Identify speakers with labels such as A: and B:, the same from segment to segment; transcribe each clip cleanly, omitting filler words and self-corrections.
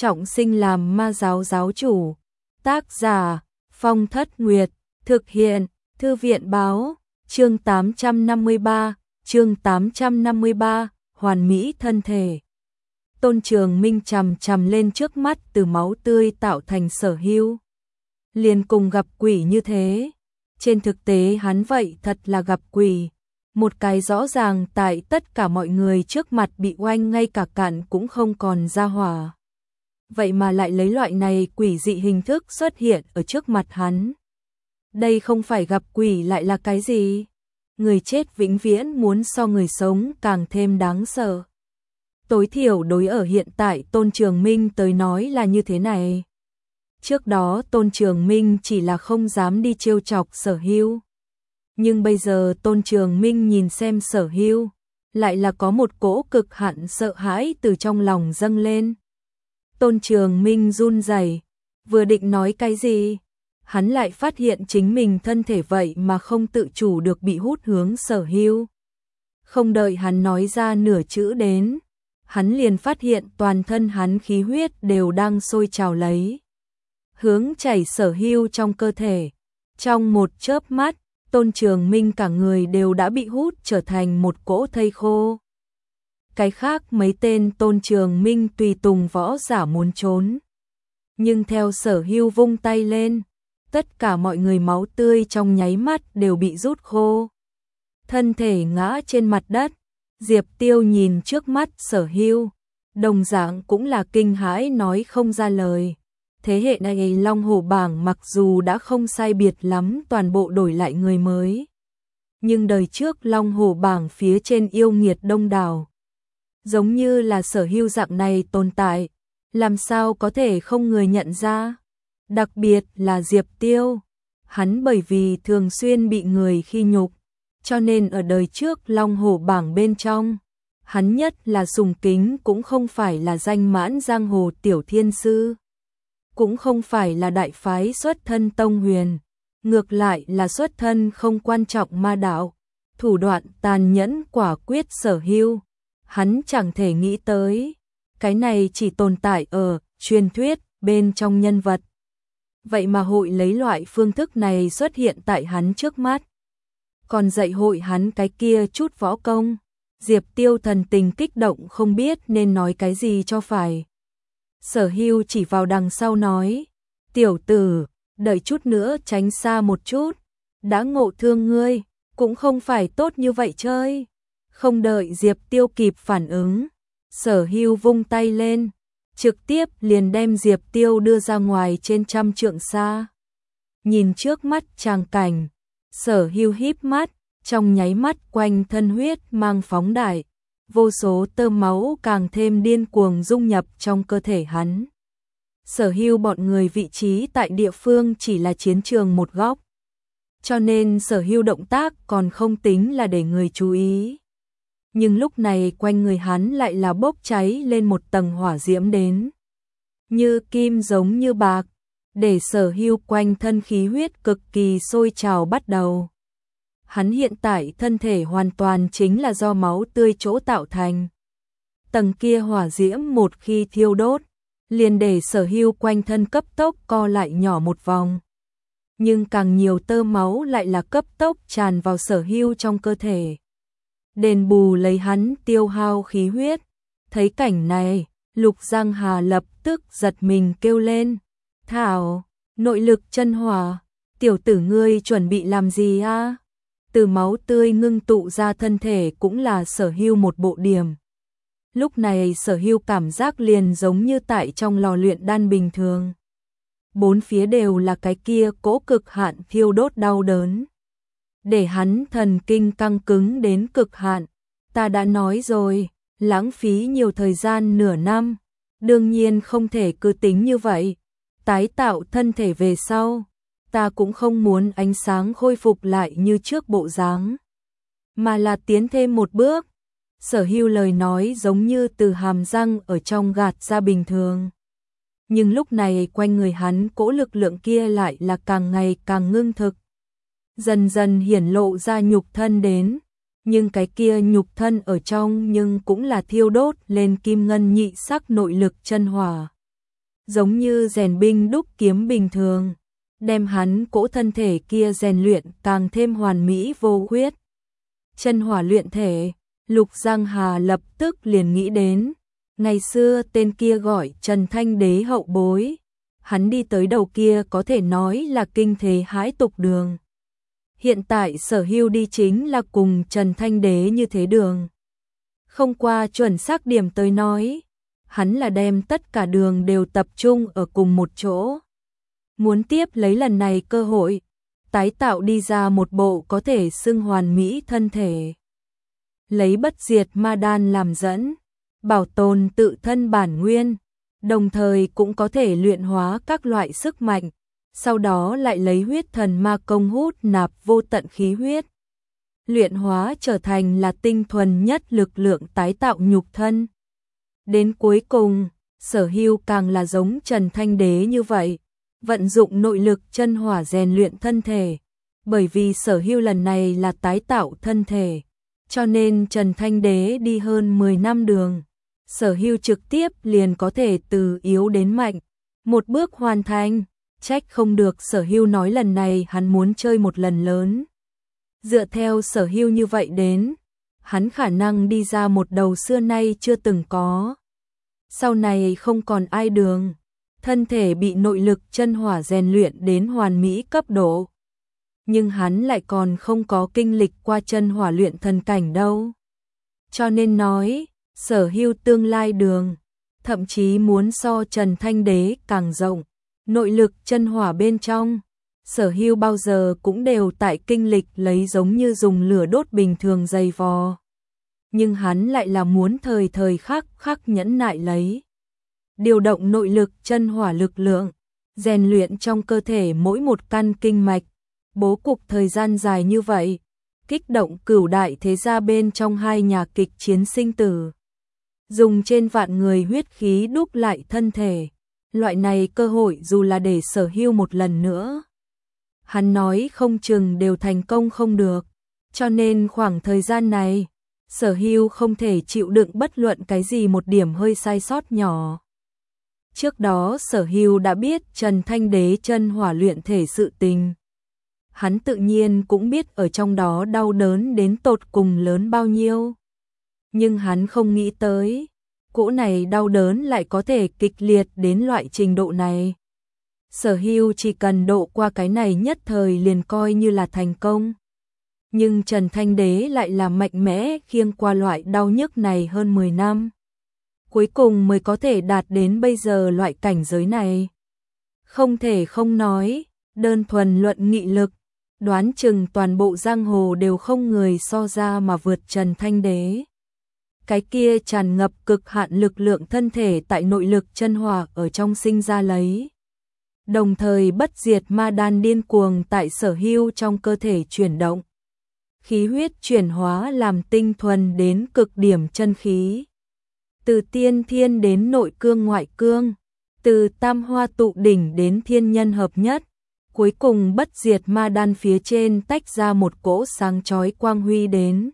A: trọng sinh làm ma giáo giáo chủ. Tác giả Phong Thất Nguyệt. Thực hiện Thư viện báo. Chương 853. Hoàn mỹ thân thể. Tôn Trường Minh chằm chằm lên trước mắt từ máu tươi tạo thành Sở Hưu. Liền cùng gặp quỷ như thế. Trên thực tế hắn vậy thật là gặp quỷ. Một cái rõ ràng tại tất cả mọi người trước mặt bị oanh ngay cả cạn cũng không còn ra hỏa. Vậy mà lại lấy loại này quỷ dị hình thức xuất hiện ở trước mặt hắn. Đây không phải gặp quỷ lại là cái gì? Người chết vĩnh viễn muốn so người sống càng thêm đáng sợ. Tối thiểu đối ở hiện tại Tôn Trường Minh tới nói là như thế này. Trước đó Tôn Trường Minh chỉ là không dám đi trêu chọc Sở Hưu. Nhưng bây giờ Tôn Trường Minh nhìn xem Sở Hưu, lại là có một cỗ cực hạn sợ hãi từ trong lòng dâng lên. Tôn Trường Minh run rẩy, vừa định nói cái gì, hắn lại phát hiện chính mình thân thể vậy mà không tự chủ được bị hút hướng Sở Hưu. Không đợi hắn nói ra nửa chữ đến, hắn liền phát hiện toàn thân hắn khí huyết đều đang sôi trào lấy, hướng chảy Sở Hưu trong cơ thể. Trong một chớp mắt, Tôn Trường Minh cả người đều đã bị hút trở thành một cỗ thây khô. Cái khác mấy tên Tôn Trường Minh tùy tùng võ giả muốn trốn. Nhưng theo Sở Hưu vung tay lên, tất cả mọi người máu tươi trong nháy mắt đều bị rút khô. Thân thể ngã trên mặt đất, Diệp Tiêu nhìn trước mắt Sở Hưu, đồng dạng cũng là kinh hãi nói không ra lời. Thế hệ này Long Hổ bảng mặc dù đã không sai biệt lắm toàn bộ đổi lại người mới. Nhưng đời trước Long Hổ bảng phía trên yêu nghiệt đông đảo. Giống như là Sở Hưu dạng này tồn tại, làm sao có thể không người nhận ra. Đặc biệt là Diệp Tiêu, hắn bởi vì thường xuyên bị người khi nhục, cho nên ở đời trước Long Hổ bảng bên trong, hắn nhất là sùng kính cũng không phải là danh mãn giang hồ tiểu thiên sư, cũng không phải là đại phái xuất thân tông huyền, ngược lại là xuất thân không quan trọng ma đạo, thủ đoạn tàn nhẫn quả quyết Sở Hưu. Hắn chẳng thể nghĩ tới, cái này chỉ tồn tại ở truyền thuyết bên trong nhân vật. Vậy mà hội lấy loại phương thức này xuất hiện tại hắn trước mắt. Còn dạy hội hắn cái kia chút võ công. Diệp Tiêu thần tình kích động không biết nên nói cái gì cho phải. Sở Hưu chỉ vào đằng sau nói, tiểu tử, đợi chút nữa tránh xa một chút, đã ngộ thương ngươi, cũng không phải tốt như vậy chơi. Không đợi Diệp Tiêu kịp phản ứng, Sở Hưu vung tay lên, trực tiếp liền đem Diệp Tiêu đưa ra ngoài trên 100 trượng xa. Nhìn trước mắt tràng cảnh, Sở Hưu híp mắt, trong nháy mắt quanh thân huyết mang phóng đại, vô số tơ máu càng thêm điên cuồng dung nhập trong cơ thể hắn. Sở Hưu bọn người vị trí tại địa phương chỉ là chiến trường một góc, cho nên Sở Hưu động tác còn không tính là để người chú ý. Nhưng lúc này quanh người hắn lại là bốc cháy lên một tầng hỏa diễm đến. Như kim giống như bạc, để Sở Hưu quanh thân khí huyết cực kỳ sôi trào bắt đầu. Hắn hiện tại thân thể hoàn toàn chính là do máu tươi chỗ tạo thành. Tầng kia hỏa diễm một khi thiêu đốt, liền để Sở Hưu quanh thân cấp tốc co lại nhỏ một vòng. Nhưng càng nhiều tơ máu lại là cấp tốc tràn vào Sở Hưu trong cơ thể, đền bù lấy hắn tiêu hao khí huyết. Thấy cảnh này, Lục Giang Hà lập tức giật mình kêu lên, thảo, nội lực chân hỏa, tiểu tử ngươi chuẩn bị làm gì a? Từ máu tươi ngưng tụ ra thân thể cũng là Sở Hưu một bộ điểm. Lúc này Sở Hưu cảm giác liền giống như tại trong lò luyện đan bình thường. Bốn phía đều là cái kia cỗ cực hạn thiêu đốt đau đớn, để hắn thần kinh căng cứng đến cực hạn. Ta đã nói rồi, lãng phí nhiều thời gian nửa năm, đương nhiên không thể cứ tính như vậy. Tái tạo thân thể về sau, ta cũng không muốn ánh sáng khôi phục lại như trước bộ dáng, mà là tiến thêm một bước. Sở Hưu lời nói giống như từ hàm răng ở trong gạt ra bình thường. Nhưng lúc này quanh người hắn cỗ lực lượng kia lại là càng ngày càng ngưng thực, dần dần hiển lộ ra nhục thân đến. Nhưng cái kia nhục thân ở trong nhưng cũng là thiêu đốt lên kim ngân nhị sắc nội lực chân hỏa. giống như rèn binh đúc kiếm bình thường, đem hắn cỗ thân thể kia rèn luyện càng thêm hoàn mỹ vô khuyết. Chân hỏa luyện thể, Lục Giang Hà lập tức liền nghĩ đến, ngày xưa tên kia gọi Trần Thanh Đế hậu bối, hắn đi tới đầu kia có thể nói là kinh thế hãi tục đường. Hiện tại Sở Hưu đi chính là cùng Trần Thanh Đế như thế đường. Không qua chuẩn xác điểm tới nói, hắn là đem tất cả đường đều tập trung ở cùng một chỗ. Muốn tiếp lấy lần này cơ hội, tái tạo đi ra một bộ có thể xưng hoàn mỹ thân thể. Lấy bất diệt ma đan làm dẫn, bảo tồn tự thân bản nguyên, đồng thời cũng có thể luyện hóa các loại sức mạnh, sau đó lại lấy huyết thần ma công hút nạp vô tận khí huyết. Luyện hóa trở thành là tinh thuần nhất lực lượng tái tạo nhục thân. Đến cuối cùng, Sở Hưu càng là giống Trần Thanh Đế như vậy, vận dụng nội lực chân hỏa rèn luyện thân thể. Bởi vì Sở Hưu lần này là tái tạo thân thể, cho nên Trần Thanh Đế đi hơn 10 năm đường, Sở Hưu trực tiếp liền có thể từ yếu đến mạnh, một bước hoàn thành. Trách không được Sở Hưu nói lần này hắn muốn chơi một lần lớn. Dựa theo Sở Hưu như vậy đến, hắn khả năng đi ra một đầu xưa nay chưa từng có. Sau này không còn ai đường, thân thể bị nội lực chân hỏa rèn luyện đến hoàn mỹ cấp độ. Nhưng hắn lại còn không có kinh lịch qua chân hỏa luyện thần cảnh đâu. Cho nên nói, Sở Hưu tương lai đường, thậm chí muốn so Trần Thanh Đế càng rộng. Nội lực chân hỏa bên trong, Sở Hưu bao giờ cũng đều tại kinh lịch lấy giống như dùng lửa đốt bình thường dày vò. Nhưng hắn lại là muốn thời thời khắc khắc nhẫn nại lấy. Điều động nội lực chân hỏa lực lượng, rèn luyện trong cơ thể mỗi một căn kinh mạch, bố cục thời gian dài như vậy, kích động cửu đại thế gia bên trong hai nhà kịch chiến sinh tử. Dùng trên vạn người huyết khí đúc lại thân thể. Loại này cơ hội dù là để Sở Hưu một lần nữa, hắn nói không chừng đều thành công không được. Cho nên khoảng thời gian này, Sở Hưu không thể chịu đựng bất luận cái gì một điểm hơi sai sót nhỏ. Trước đó Sở Hưu đã biết Trần Thanh Đế chân hỏa luyện thể sự tình. Hắn tự nhiên cũng biết ở trong đó đau đớn đến tột cùng lớn bao nhiêu. Nhưng hắn không nghĩ tới, cỗ này đau đớn lại có thể kịch liệt đến loại trình độ này. Sở Hưu chỉ cần độ qua cái này nhất thời liền coi như là thành công. Nhưng Trần Thanh Đế lại là mạnh mẽ khiêng qua loại đau nhức này hơn 10 năm. Cuối cùng mới có thể đạt đến bây giờ loại cảnh giới này. Không thể không nói, đơn thuần luận nghị lực, đoán chừng toàn bộ giang hồ đều không người so ra mà vượt Trần Thanh Đế. Cái kia tràn ngập cực hạn lực lượng thân thể tại nội lực chân hỏa ở trong sinh ra lấy. Đồng thời bất diệt ma đan điên cuồng tại Sở Hưu trong cơ thể chuyển động. Khí huyết chuyển hóa làm tinh thuần đến cực điểm chân khí. Từ tiên thiên đến nội cương ngoại cương, từ tam hoa tụ đỉnh đến thiên nhân hợp nhất. Cuối cùng bất diệt ma đan phía trên tách ra một cỗ sáng chói quang huy đến.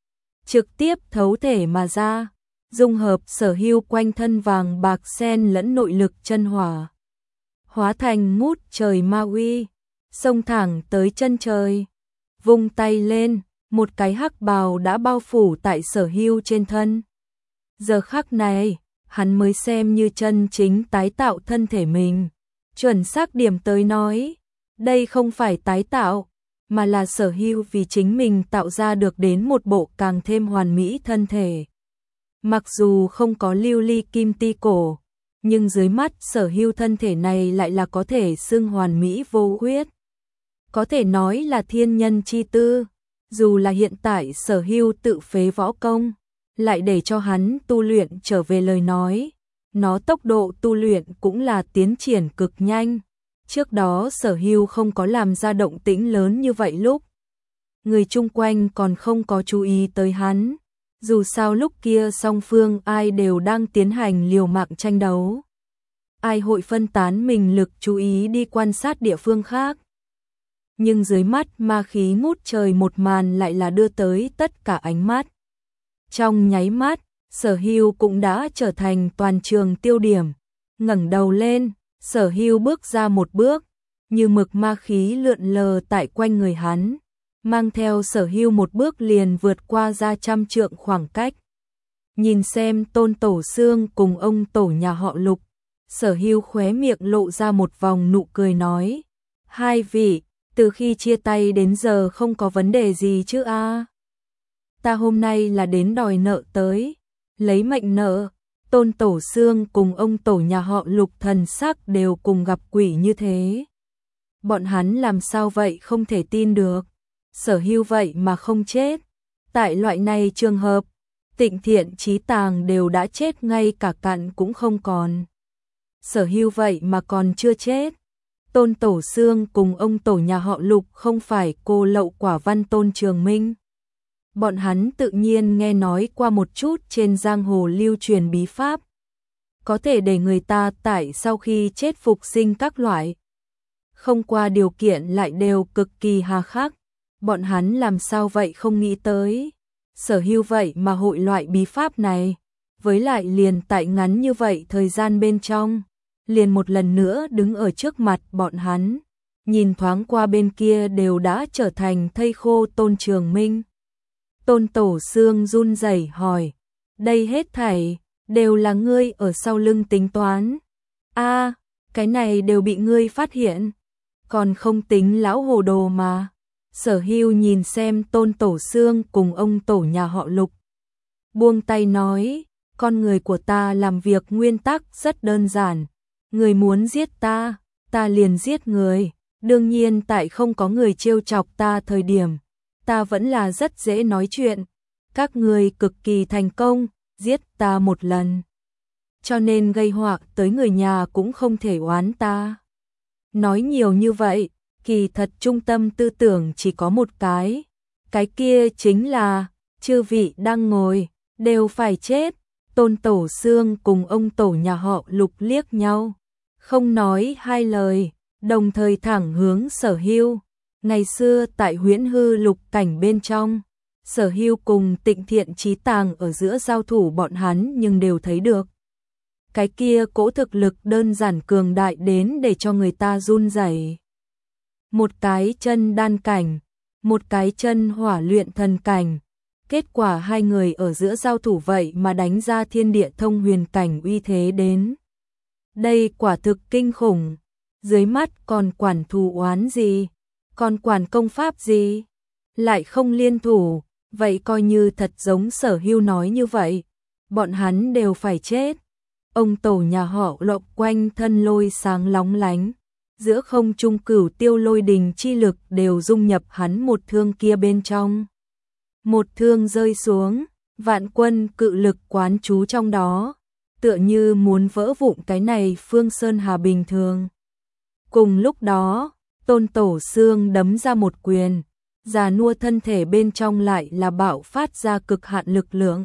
A: Trực tiếp thấu thể mà ra, dung hợp Sở Hưu quanh thân vàng bạc sen lẫn nội lực chân hỏa. Hóa thành ngút trời ma uy, xông thẳng tới chân trời. Vung tay lên, một cái hắc bào đã bao phủ tại Sở Hưu trên thân. Giờ khắc này, hắn mới xem như chân chính tái tạo thân thể mình. Chuẩn xác điểm tới nói, đây không phải tái tạo, mà là Sở Hưu vì chính mình tạo ra được đến một bộ càng thêm hoàn mỹ thân thể. Mặc dù không có lưu ly kim ti cổ, nhưng dưới mắt Sở Hưu thân thể này lại là có thể xưng hoàn mỹ vô khuyết. Có thể nói là thiên nhân chi tư, dù là hiện tại Sở Hưu tự phế võ công, lại để cho hắn tu luyện trở về lời nói, nó tốc độ tu luyện cũng là tiến triển cực nhanh. Trước đó Sở Hưu không có làm ra động tĩnh lớn như vậy lúc. Người chung quanh còn không có chú ý tới hắn. Dù sao lúc kia song phương ai đều đang tiến hành liều mạng tranh đấu. Ai hội phân tán mình lực chú ý đi quan sát địa phương khác. Nhưng dưới mắt ma khí ngút trời một màn lại là đưa tới tất cả ánh mắt. Trong nháy mắt, Sở Hưu cũng đã trở thành toàn trường tiêu điểm. ngẩng đầu lên, Sở Hưu bước ra một bước, như mực ma khí lượn lờ tại quanh người hắn, mang theo Sở Hưu một bước liền vượt qua ra 100 trượng khoảng cách. Nhìn xem Tôn Tổ Xương cùng ông tổ nhà họ Lục, Sở Hưu khóe miệng lộ ra một vòng nụ cười nói: "Hai vị, từ khi chia tay đến giờ không có vấn đề gì chứ a? Ta hôm nay là đến đòi nợ tới, lấy mệnh nợ." Tôn Tổ Xương cùng ông tổ nhà họ Lục thần sắc đều cùng gặp quỷ như thế. Bọn hắn làm sao vậy không thể tin được, Sở Hưu vậy mà không chết. Tại loại này trường hợp, Tịnh Thiện Chí Tàng đều đã chết ngay cả cặn cũng không còn. Sở Hưu vậy mà còn chưa chết. Tôn Tổ Xương cùng ông tổ nhà họ Lục không phải cô lậu quả văn Tôn Trường Minh. Bọn hắn tự nhiên nghe nói qua một chút trên giang hồ lưu truyền bí pháp, có thể để người ta tại sau khi chết phục sinh các loại, không qua điều kiện lại đều cực kỳ hà khắc. Bọn hắn làm sao vậy không nghĩ tới, Sở Hưu vậy mà hội loại bí pháp này, với lại liền tại ngắn như vậy thời gian bên trong, liền một lần nữa đứng ở trước mặt bọn hắn, nhìn thoáng qua bên kia đều đã trở thành thây khô Tôn Trường Minh. Tôn Tổ Xương run rẩy hỏi: "Đây hết thảy đều là ngươi ở sau lưng tính toán? A, cái này đều bị ngươi phát hiện, còn không tính lão hồ đồ mà." Sở Hưu nhìn xem Tôn Tổ Xương cùng ông tổ nhà họ Lục, buông tay nói: "Con người của ta làm việc nguyên tắc rất đơn giản, người muốn giết ta, ta liền giết người. Đương nhiên tại không có người trêu chọc ta thời điểm, ta vẫn là rất dễ nói chuyện. Các người cực kỳ thành công, giết ta một lần, cho nên gây họa tới người nhà cũng không thể oán ta." Nói nhiều như vậy, kỳ thật trung tâm tư tưởng chỉ có một cái kia chính là chư vị đang ngồi đều phải chết. Tôn Tổ Xương cùng ông tổ nhà họ Lục liếc nhau, không nói hai lời, đồng thời thẳng hướng Sở Hưu. Ngày xưa tại Huyễn Hư Lục cảnh bên trong, Sở Hưu cùng Tịnh Thiện Chí Tàng ở giữa giao thủ bọn hắn nhưng đều thấy được. Cái kia cỗ thực lực đơn giản cường đại đến để cho người ta run rẩy. Một cái chân đan cảnh, một cái chân hỏa luyện thần cảnh. Kết quả hai người ở giữa giao thủ vậy mà đánh ra thiên địa thông huyền cảnh uy thế đến. Đây quả thực kinh khủng. Dưới mắt còn quản thù oán gì, còn quản công pháp gì, lại không liên thủ, vậy coi như thật giống Sở Hưu nói như vậy, bọn hắn đều phải chết. Ông tổ nhà họ Lộc quanh thân lôi sáng lóng lánh, giữa không trung cửu tiêu lôi đình chi lực đều dung nhập hắn một thương kia bên trong. Một thương rơi xuống, vạn quân cự lực quán trú trong đó, tựa như muốn vỡ vụn cái này Phương Sơn Hà bình thường. Cùng lúc đó, Tôn Tổ Xương đấm ra một quyền, già nua thân thể bên trong lại là bạo phát ra cực hạn lực lượng.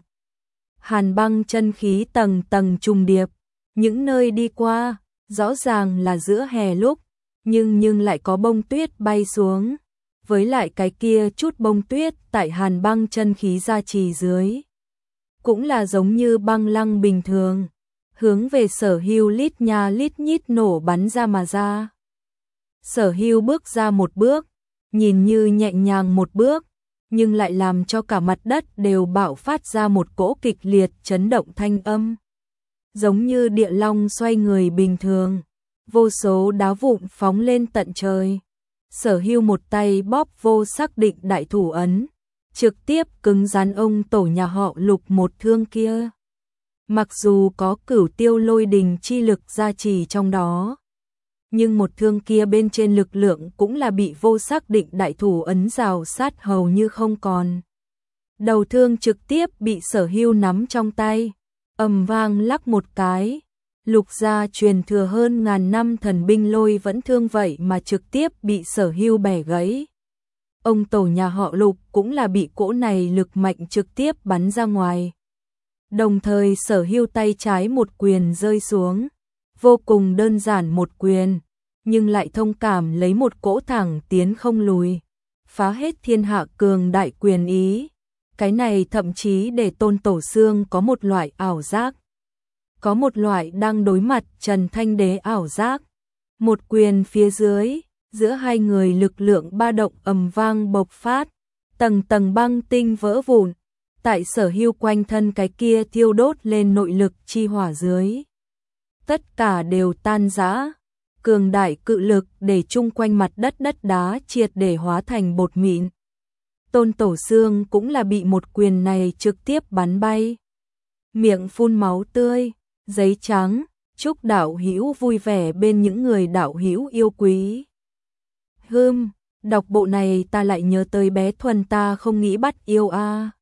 A: Hàn băng chân khí tầng tầng trùng điệp, những nơi đi qua, rõ ràng là giữa hè lúc, nhưng lại có bông tuyết bay xuống, với lại cái kia chút bông tuyết tại hàn băng chân khí gia trì dưới, cũng là giống như băng lăng bình thường, hướng về Sở Hưu lít nha lít nhít nổ bắn ra mà ra. Sở Hưu bước ra một bước, nhìn như nhẹ nhàng một bước, nhưng lại làm cho cả mặt đất đều bạo phát ra một cỗ kịch liệt chấn động thanh âm. Giống như địa long xoay người bình thường, vô số đá vụn phóng lên tận trời. Sở Hưu một tay bóp vô xác định đại thủ ấn, trực tiếp cứng rắn ông tổ nhà họ Lục một thương kia. Mặc dù có cửu tiêu lôi đình chi lực gia trì trong đó, nhưng một thương kia bên trên lực lượng cũng là bị vô xác định đại thủ ấn rào sát hầu như không còn. Đầu thương trực tiếp bị Sở Hưu nắm trong tay, ầm vang lắc một cái. Lục gia truyền thừa hơn ngàn năm thần binh lôi vẫn thương vậy mà trực tiếp bị Sở Hưu bẻ gãy. Ông tổ nhà họ Lục cũng là bị cỗ này lực mạnh trực tiếp bắn ra ngoài. Đồng thời Sở Hưu tay trái một quyền rơi xuống, vô cùng đơn giản một quyền, nhưng lại thông cảm lấy một cỗ thẳng tiến không lùi, phá hết thiên hạ cường đại quyền ý. Cái này thậm chí để Tôn Tổ Xương có một loại ảo giác. có một loại đang đối mặt Trần Thanh Đế ảo giác. Một quyền phía dưới, giữa hai người lực lượng ba động ầm vang bộc phát, tầng tầng băng tinh vỡ vụn, tại Sở Hưu quanh thân cái kia thiêu đốt lên nội lực chi hỏa dưới. Tất cả đều tan rã, cường đại cự lực để chung quanh mặt đất đá triệt để hóa thành bột mịn. Tôn Tổ Xương cũng là bị một quyền này trực tiếp bắn bay, miệng phun máu tươi, giấy trắng. Chúc đạo hữu vui vẻ bên những người đạo hữu yêu quý. Đọc bộ này ta lại nhớ tới bé Thuần ta không nghĩ bắt yêu a.